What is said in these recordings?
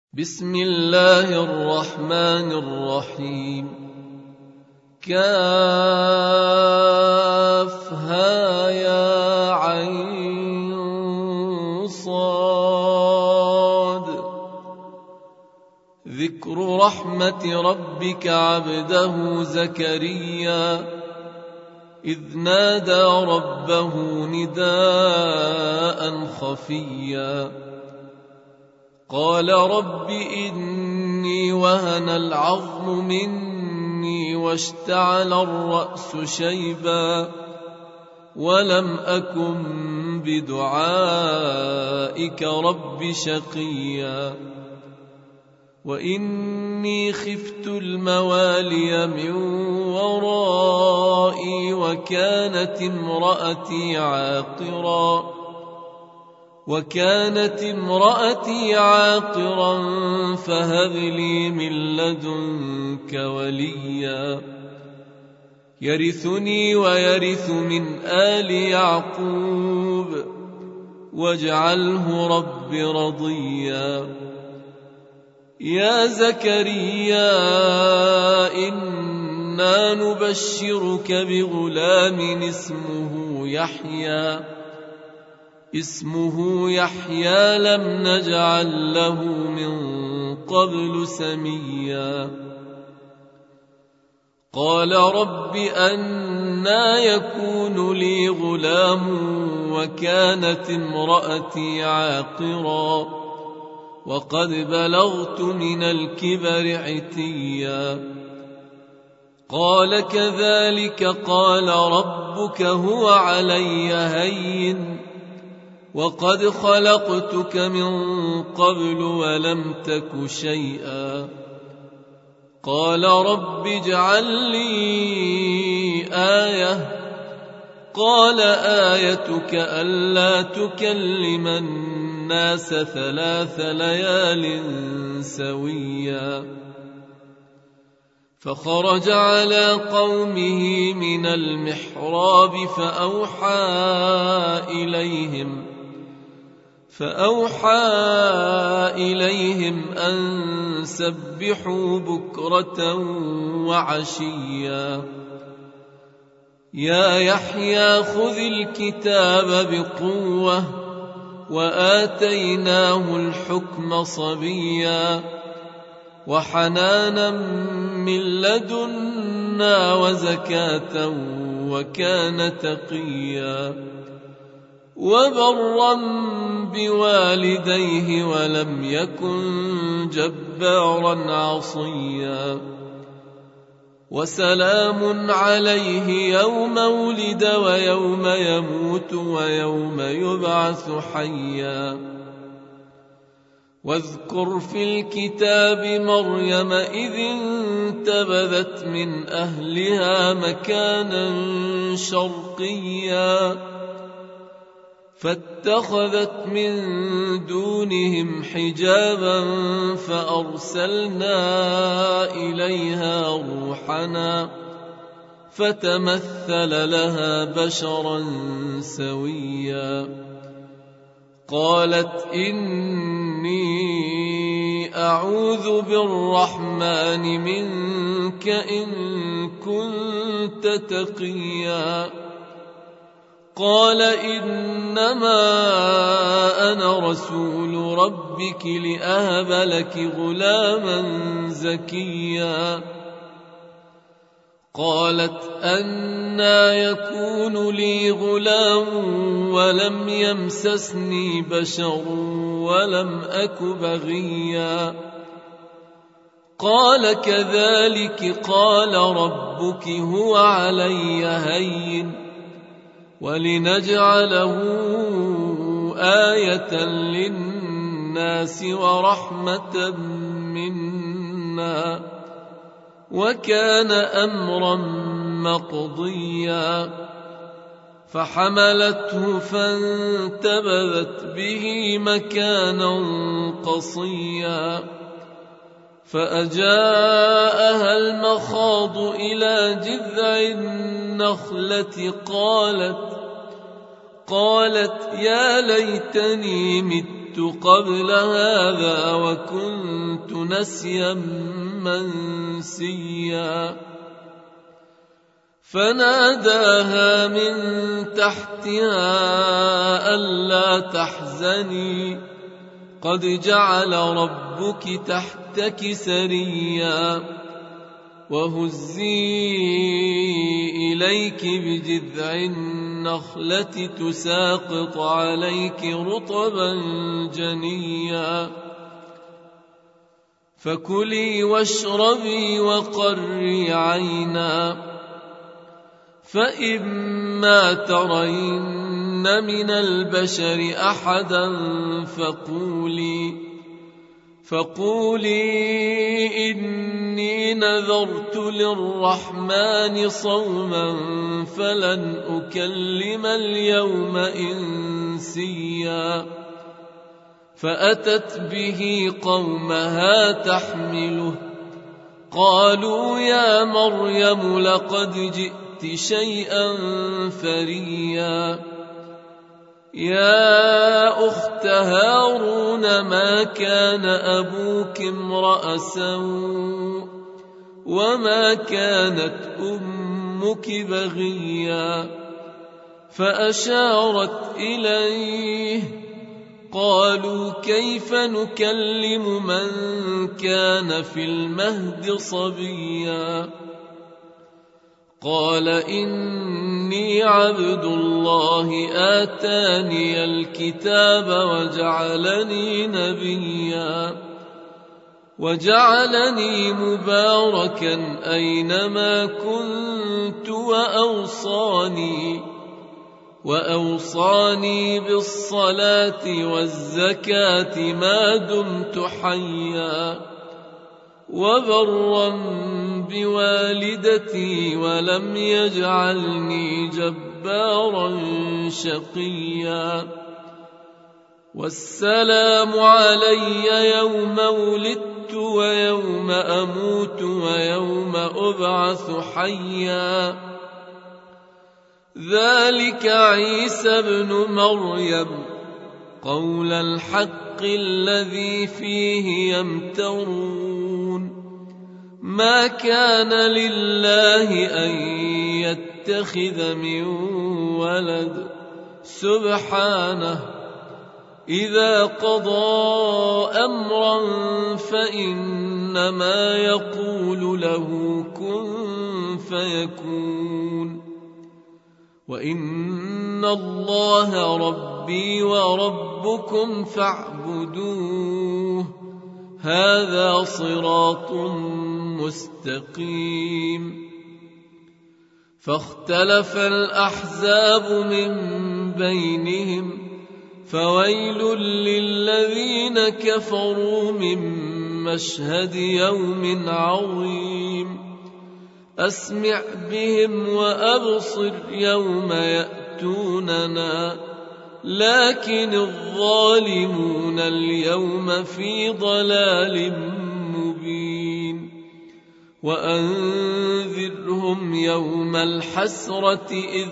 بسم الله الرحمن الرحيم. كافها يا عين صاد. ذكر رحمة ربك عبده زكريا إذ نادى ربه نداء خفيا قال رب إني وهن العظم مني واشتعل الرأس شيبا ولم أكن بدعائك رب شقيا وإني خفت الموالي من ورائي وكانت امرأتي عاقرا فهب لي من لدنك وليا يرثني ويرث من آل يعقوب واجعله رب رضيا. يا زكريا إنا نبشرك بغلام اسمه يحيى لم نجعل له من قبل سميا. قال رب أنى يكون لي غلام وكانت امرأتي عاقرا وقد بلغت من الكبر عتيا. قال كذلك قال ربك هو علي هين وقد خلقتك من قبل ولم تك شيئا. قال رب اجعل لي آية. قال آيتك ألا تكلم الناس 3 ليال سويا. فخرج على قومه من المحراب فأوحى إليهم أن سبحوا بكرة وعشيا. يا يحيى خذ الكتاب بقوة وآتيناه الحكم صبيا وحنانا من لدنا وزكاة وكان تقيا وبرا بوالديه ولم يكن جبارا عصيا. وسلام عليه يوم ولد ويوم يموت ويوم يبعث حيا. واذكر في الكتاب مريم إذ انتبذت من أهلها مكانا شرقيا فاتخذت من دونهم حجابا فأرسلنا إليها روحنا فتمثل لها بشرا سويا. قالت إني أعوذ بالرحمن منك إن كنت تقيا. قال إنما أنا رسول ربك لأهب لك غلاما زكيا. قالت أنى يكون لي غلام ولم يمسسني بشر ولم أك بغيا. قال كذلك قال ربك هو علي هين ولنجعله آية للناس ورحمة منا وكان أمرا مقضيا. فحملته فانتبذت به مكانا قصيا فأجاءها المخاض إلى جذع النخلة قالت يا ليتني مت مت قبل هذا وكنت نسيا منسيا فناداها من تحتها ألا تحزني قد جعل ربك تحتك سريا وهزي إليك بجذع النخلة تساقط عليك رطبا جنيا فكلي واشربي وقري عينا فإما ترين من البشر أحدا فقولي إني نذرت للرحمن صوما فلن أكلم اليوم إنسيا فأتت به قومها تحمله قالوا يا مريم لقد جئت شيئا فريا يا أخت هارون ما كان أبوك امرأ سوء وما كانت أمك بغيا فأشارت إليه قالوا كيف نكلم من كان في المهد صبيا قال إني عبد الله آتاني الكتاب وجعلني نبيا وجعلني مباركا أينما كنت وأوصاني بالصلاة والزكاة ما دمت حيا وبرا بوالدتي ولم يجعلني جبارا شقيا والسلام علي يوم ولدت ويوم أموت ويوم أبعث حيا ذلك عيسى ابن مريم قول الحق الذي فيه يمترون ما كان لله أن يتخذ من ولد سبحانه إذا قضى أمرا فإنما يقول له كن فيكون وإن الله ربي وربكم فاعبدوه هذا صراط مستقيم فاختلف الأحزاب من بينهم فويل للذين كفروا من مشهد يوم عظيم أسمع بهم وأبصر يوم يأتوننا لكن الظالمون اليوم في ضلال مبين وأنذرهم يوم الحسرة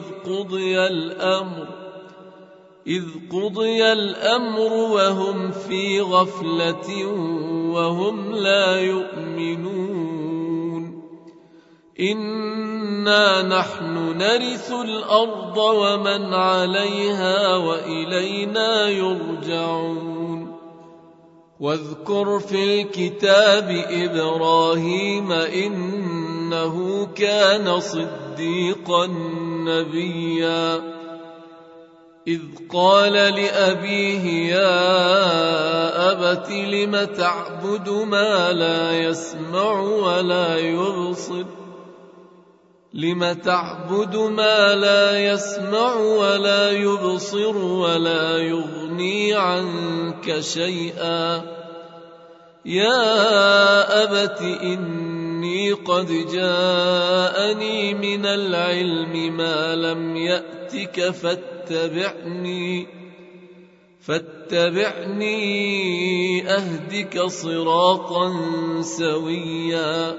إذ قضي الأمر وهم في غفلة وهم لا يؤمنون إنا نحن نرث الأرض ومن عليها وإلينا يرجعون واذكر في الكتاب إبراهيم إنه كان صديقا نبيا إذ قال لأبيه يا أبت لم تعبد ما لا يسمع ولا يبصر ولا يغني عنك شيئا يا أبت إني قد جاءني من العلم ما لم يأتك فاتبعني أهدك صراطا سويا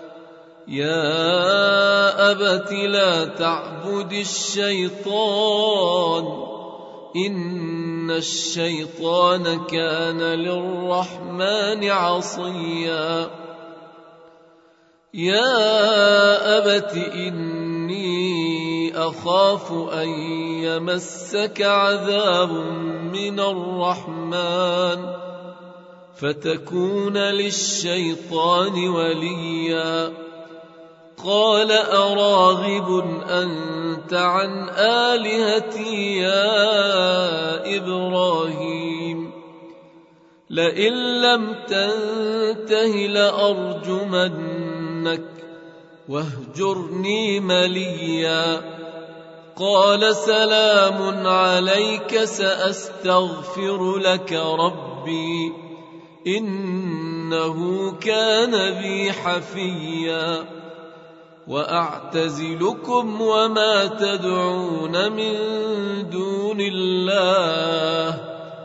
يا أبت لا تعبد الشيطان إن إن الشيطان كان للرحمن عصيا يا أبت إني أخاف أن يمسك عذاب من الرحمن فتكون للشيطان وليا قال أراغب أنت عن آلهتي يا إبراهيم لئن لم تنته لأرجمنك واهجرني مليا قال سلام عليك سأستغفر لك ربي إنه كان بي حفيا وأعتزلكم وما تدعون من دون الله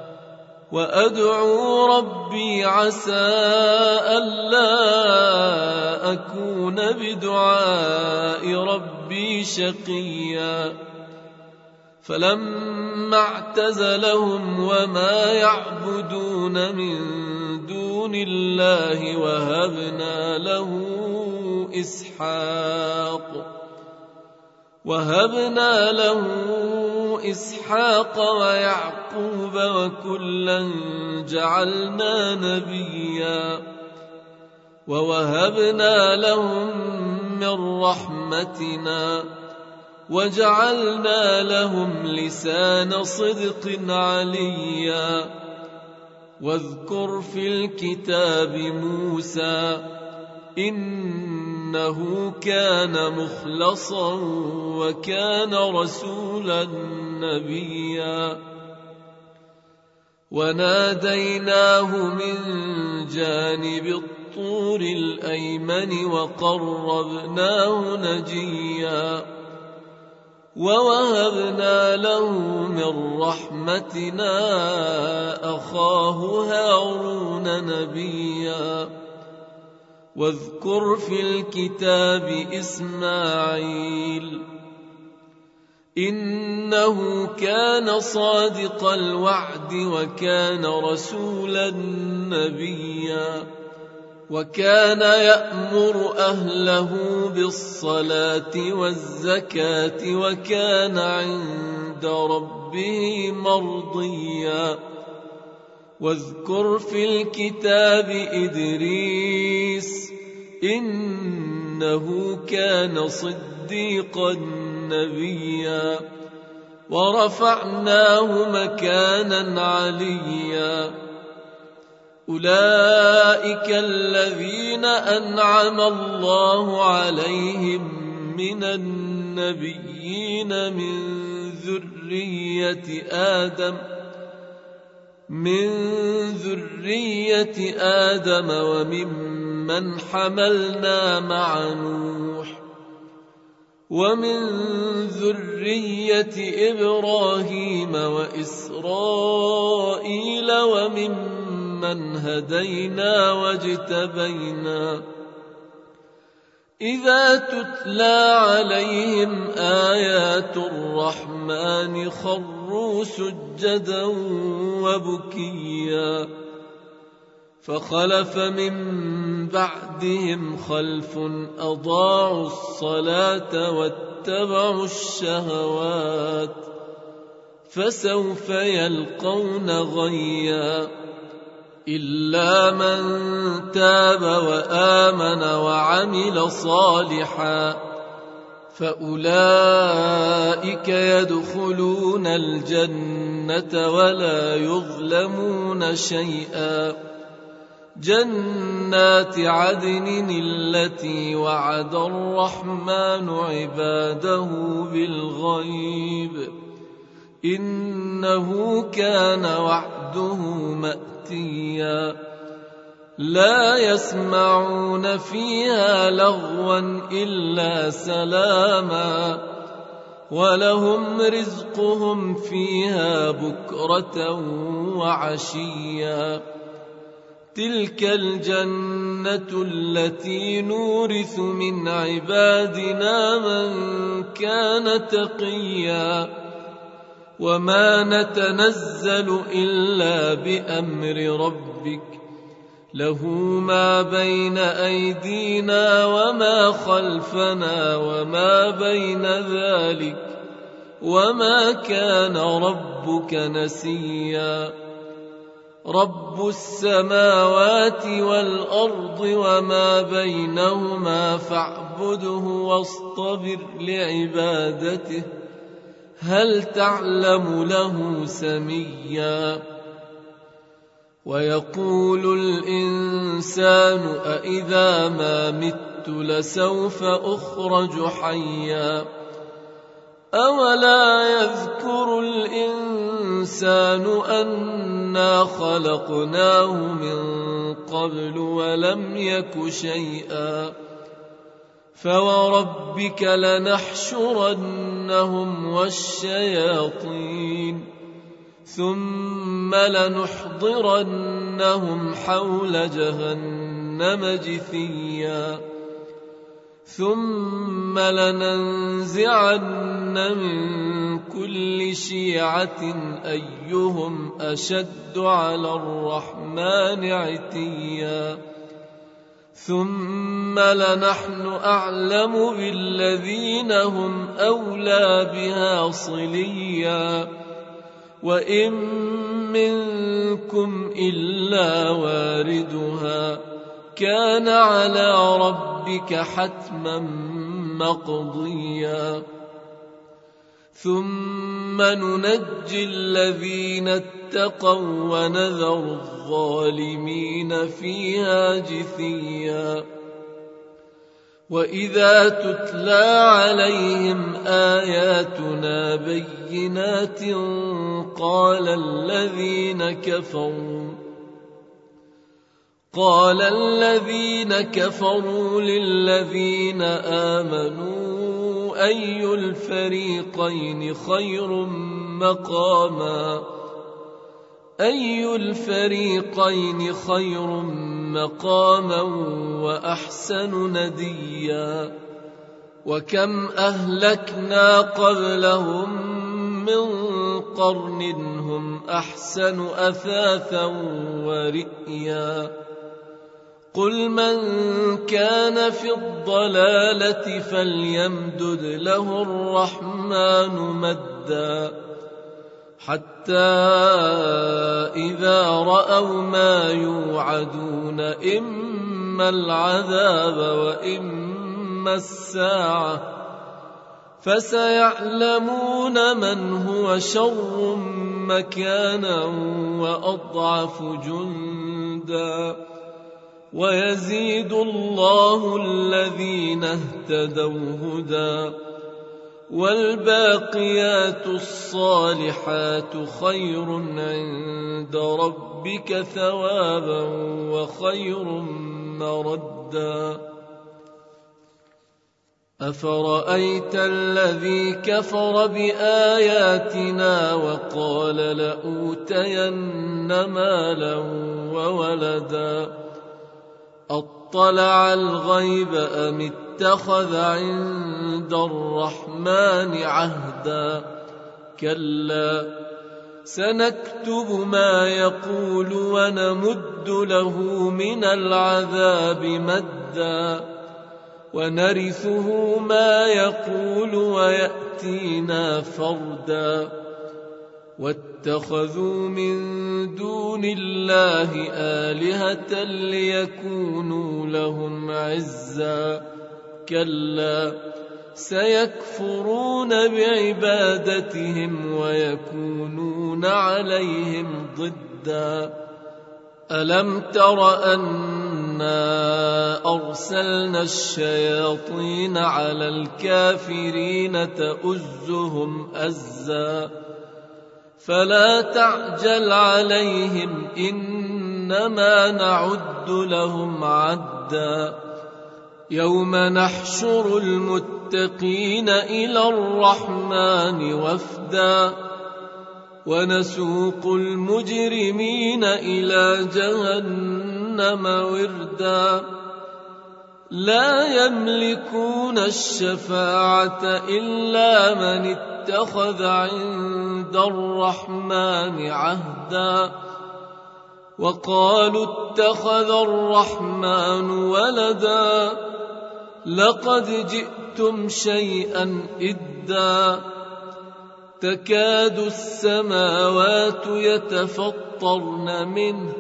وأدعو ربي عسى ألا أكون بدعاء ربي شقيا فلما اعتزلهم وما يعبدون من دون الله وهبنا له إسحاق ويعقوب وكلا جعلنا نبيا ووهبنا لهم من رحمتنا وجعلنا لهم لسان صدق عليا واذكر في الكتاب موسى إنه كان مخلصا وكان رسولا نبيا وناديناه من جانب الطور الأيمن وقربناه نجيا ووهبنا له من رحمتنا أخاه هارون نبيا واذكر في الكتاب إسماعيل إنه كان صادق الوعد وكان رسولا نبيا وكان يأمر أهله بالصلاة والزكاة وكان عند ربه مرضيا واذكر في الكتاب إدريس إنه كان صديقا نبيا ورفعناه مكانا عليا أولئك الذين أنعم الله عليهم من النبيين من ذرية آدم وممن حملنا مع نوح ومن ذرية إبراهيم وإسرائيل وممن هدينا واجتبينا إذا تتلى عليهم آيات الرحمن خروا سجدا وبكيا فخلف من بعدهم خلف أضاعوا الصلاة واتبعوا الشهوات فسوف يلقون غيا إلا من تاب وآمن وعمل صالحا فأولئك يدخلون الجنة ولا يظلمون شيئا جنات عدن التي وعد الرحمن عباده بالغيب إنه كان وعده مأتيا لا يسمعون فيها لغوا إلا سلاما ولهم رزقهم فيها بكرة وعشيا تلك الجنة التي نورث من عبادنا من كان تقيا وما نتنزل إلا بأمر ربك له ما بين أيدينا وما خلفنا وما بين ذلك وما كان ربك نسيا رب السماوات والأرض وما بينهما فاعبده واصطبر لعبادته هل تعلم له سميا ويقول الإنسان أإذا ما مت لسوف أخرج حيا أولا يذكر الإنسان أنا خلقناه من قبل ولم يك شيئا فوربك لنحشرنهم والشياطين ثم لنحضرنهم حول جهنم جثيا ثم لننزعن من كل شيعة أيهم أشد على الرحمن عتيا ثم لنحن أعلم بالذين هم أولى بها صليا وإن منكم إلا واردها كان على ربك حتما مقضيا ثم ننجي الذين اتقوا ونذر الظالمين فيها جثيا وإذا تتلى عليهم آياتنا بينات قال الذين كفروا للذين آمنوا أي الفريقين خير مقاما وأحسن نديا وكم أهلكنا قبلهم من قرن هم أحسن أثاثا ورئيا قل من كان في الضلالة فليمدد له الرحمن مدا حتى إذا رأوا ما يوعدون إما العذاب وإما الساعة فسيعلمون من هو شر مكانا وأضعف جندا ويزيد الله الذين اهتدوا هدى والباقيات الصالحات خير عند ربك ثوابا وخير مردا أفرأيت الذي كفر بآياتنا وقال لأوتين مالا وولدا أطلع الغيب أم اتخذ عند الرحمن عهدا كلا سنكتب ما يقول ونمد له من العذاب مدا ونرثه ما يقول ويأتينا فردا واتخذوا من دون الله آلهة ليكونوا لهم عزا كلا سيكفرون بعبادتهم ويكونون عليهم ضدا ألم تر أنا أرسلنا الشياطين على الكافرين تؤزهم أزا فلا تعجل عليهم إنما نعد لهم عدا يوم نحشر المتقين إلى الرحمن وفدا ونسوق المجرمين إلى جهنم وردا لا يملكون الشفاعة إلا من اتخذ عند الرحمن عهدا وقالوا اتخذ الرحمن ولدا لقد جئتم شيئا إدا تكاد السماوات يتفطرن منه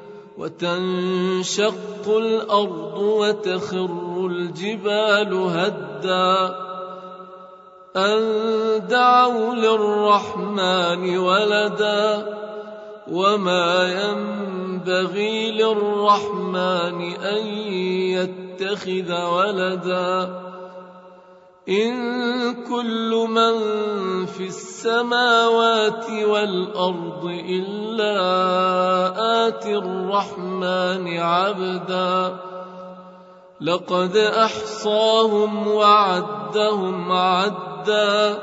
وتنشق الأرض وتخر الجبال هدا أن دعوا للرحمن ولدا وما ينبغي للرحمن أن يتخذ ولدا إن كل من في السماوات والأرض إلا آتي الرحمن عبدا لقد أحصاهم وعدهم عدا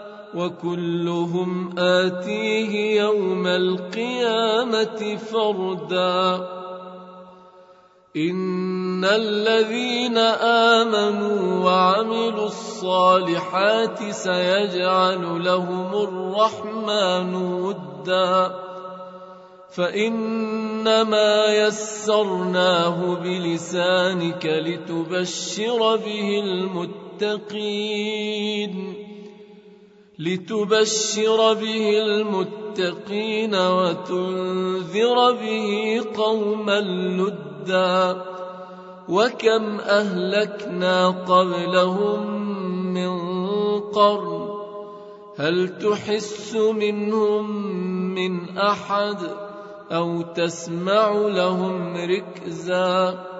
وكلهم آتيه يوم القيامة فردا إن الذين آمنوا وعملوا الصالحات سيجعل لهم الرحمن ودا فإنما يسرناه بلسانك لتبشر به المتقين وتنذر به قوما لدا وكم أهلكنا قبلهم من قرن هل تحس منهم من أحد أو تسمع لهم ركزا